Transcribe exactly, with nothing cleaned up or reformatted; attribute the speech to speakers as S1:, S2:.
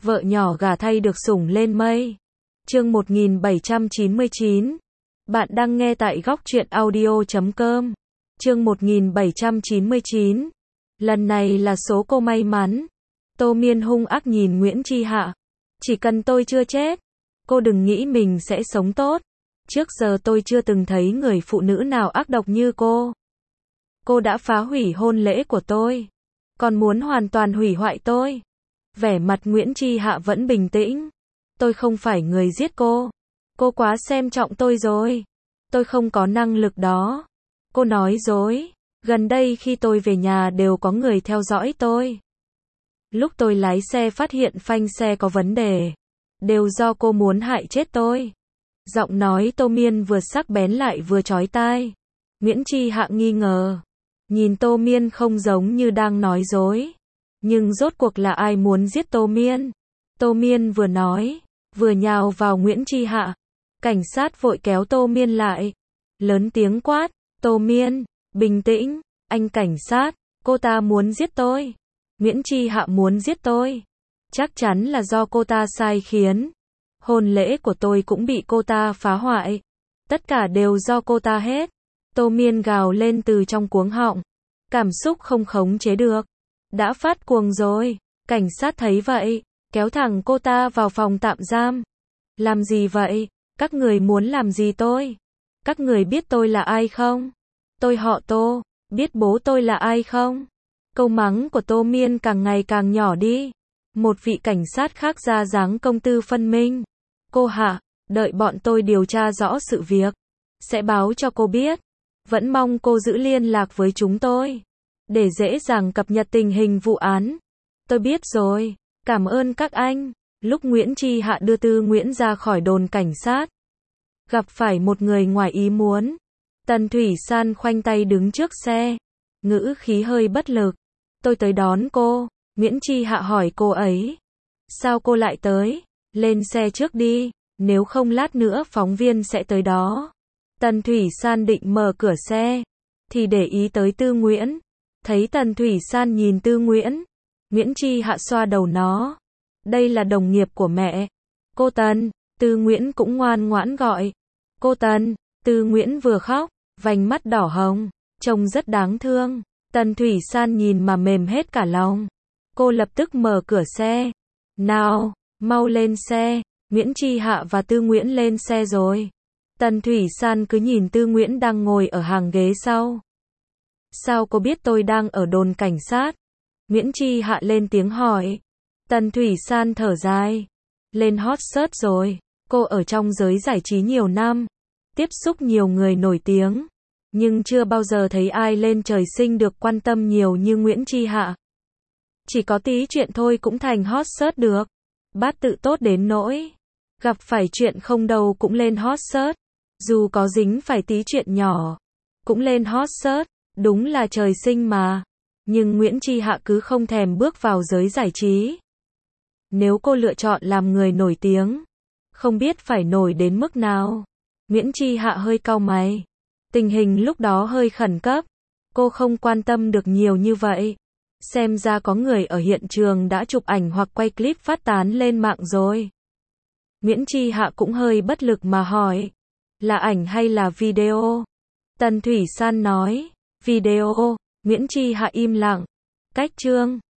S1: vợ nhỏ gả thay được sủng lên mây. Chương một nghìn bảy trăm chín mươi chín. Bạn đang nghe tại góc truyện audio chấm com. Chương một nghìn bảy trăm chín mươi chín. Lần này là số cô may mắn. Tô Miên hung ác nhìn Nguyễn Chi Hạ. Chỉ cần tôi chưa chết, cô đừng nghĩ mình sẽ sống tốt. Trước giờ tôi chưa từng thấy người phụ nữ nào ác độc như cô. Cô đã phá hủy hôn lễ của tôi, còn muốn hoàn toàn hủy hoại tôi. Vẻ mặt Nguyễn Chi Hạ vẫn bình tĩnh. Tôi không phải người giết cô. Cô quá xem trọng tôi rồi. Tôi không có năng lực đó. Cô nói dối. Gần đây khi tôi về nhà đều có người theo dõi tôi. Lúc tôi lái xe phát hiện phanh xe có vấn đề. Đều do cô muốn hại chết tôi. Giọng nói Tô Miên vừa sắc bén lại vừa chói tai. Nguyễn Chi Hạ nghi ngờ. Nhìn Tô Miên không giống như đang nói dối. Nhưng rốt cuộc là ai muốn giết Tô Miên? Tô Miên vừa nói, vừa nhào vào Nguyễn Chi Hạ. Cảnh sát vội kéo Tô Miên lại. Lớn tiếng quát, Tô Miên, bình tĩnh, anh cảnh sát, cô ta muốn giết tôi. Nguyễn Chi Hạ muốn giết tôi. Chắc chắn là do cô ta sai khiến. Hôn lễ của tôi cũng bị cô ta phá hoại. Tất cả đều do cô ta hết. Tô Miên gào lên từ trong cuống họng. Cảm xúc không khống chế được. Đã phát cuồng rồi. Cảnh sát thấy vậy, kéo thẳng cô ta vào phòng tạm giam. Làm gì vậy? Các người muốn làm gì tôi? Các người biết tôi là ai không? Tôi họ Tô, biết bố tôi là ai không? Câu mắng của Tô Miên càng ngày càng nhỏ đi. Một vị cảnh sát khác ra dáng công tư phân minh. Cô Hạ, đợi bọn tôi điều tra rõ sự việc. Sẽ báo cho cô biết. Vẫn mong cô giữ liên lạc với chúng tôi. Để dễ dàng cập nhật tình hình vụ án. Tôi biết rồi. Cảm ơn các anh. Lúc Nguyễn Chi Hạ đưa Tư Nguyễn ra khỏi đồn cảnh sát. Gặp phải một người ngoài ý muốn. Tần Thủy San khoanh tay đứng trước xe. Ngữ khí hơi bất lực. Tôi tới đón cô. Nguyễn Chi Hạ hỏi cô ấy. Sao cô lại tới? Lên xe trước đi. Nếu không lát nữa phóng viên sẽ tới đó. Tần Thủy San định mở cửa xe. Thì để ý tới Tư Nguyễn. Thấy Tần Thủy San nhìn Tư Nguyễn. Nguyễn Chi Hạ xoa đầu nó. Đây là đồng nghiệp của mẹ. Cô Tần. Tư Nguyễn cũng ngoan ngoãn gọi. Cô Tần. Tư Nguyễn vừa khóc, vành mắt đỏ hồng, trông rất đáng thương. Tần Thủy San nhìn mà mềm hết cả lòng. Cô lập tức mở cửa xe. Nào, mau lên xe. Nguyễn Chi Hạ và Tư Nguyễn lên xe rồi. Tần Thủy San cứ nhìn Tư Nguyễn đang ngồi ở hàng ghế sau. Sao cô biết tôi đang ở đồn cảnh sát? Nguyễn Chi Hạ lên tiếng hỏi. Tần Thủy San thở dài. Lên hot search rồi. Cô ở trong giới giải trí nhiều năm. Tiếp xúc nhiều người nổi tiếng. Nhưng chưa bao giờ thấy ai lên trời sinh được quan tâm nhiều như Nguyễn Chi Hạ. Chỉ có tí chuyện thôi cũng thành hot search được. Bát tự tốt đến nỗi. Gặp phải chuyện không đâu cũng lên hot search. Dù có dính phải tí chuyện nhỏ. Cũng lên hot search. Đúng là trời sinh mà. Nhưng Nguyễn Chi Hạ cứ không thèm bước vào giới giải trí. Nếu cô lựa chọn làm người nổi tiếng. Không biết phải nổi đến mức nào. Nguyễn Chi Hạ hơi cau mày. Tình hình lúc đó hơi khẩn cấp. Cô không quan tâm được nhiều như vậy. Xem ra có người ở hiện trường đã chụp ảnh hoặc quay clip phát tán lên mạng rồi. Nguyễn Chi Hạ cũng hơi bất lực mà hỏi. Là ảnh hay là video? Tần Thủy San nói. Video. Nguyễn Chi Hạ im lặng. Cách chương.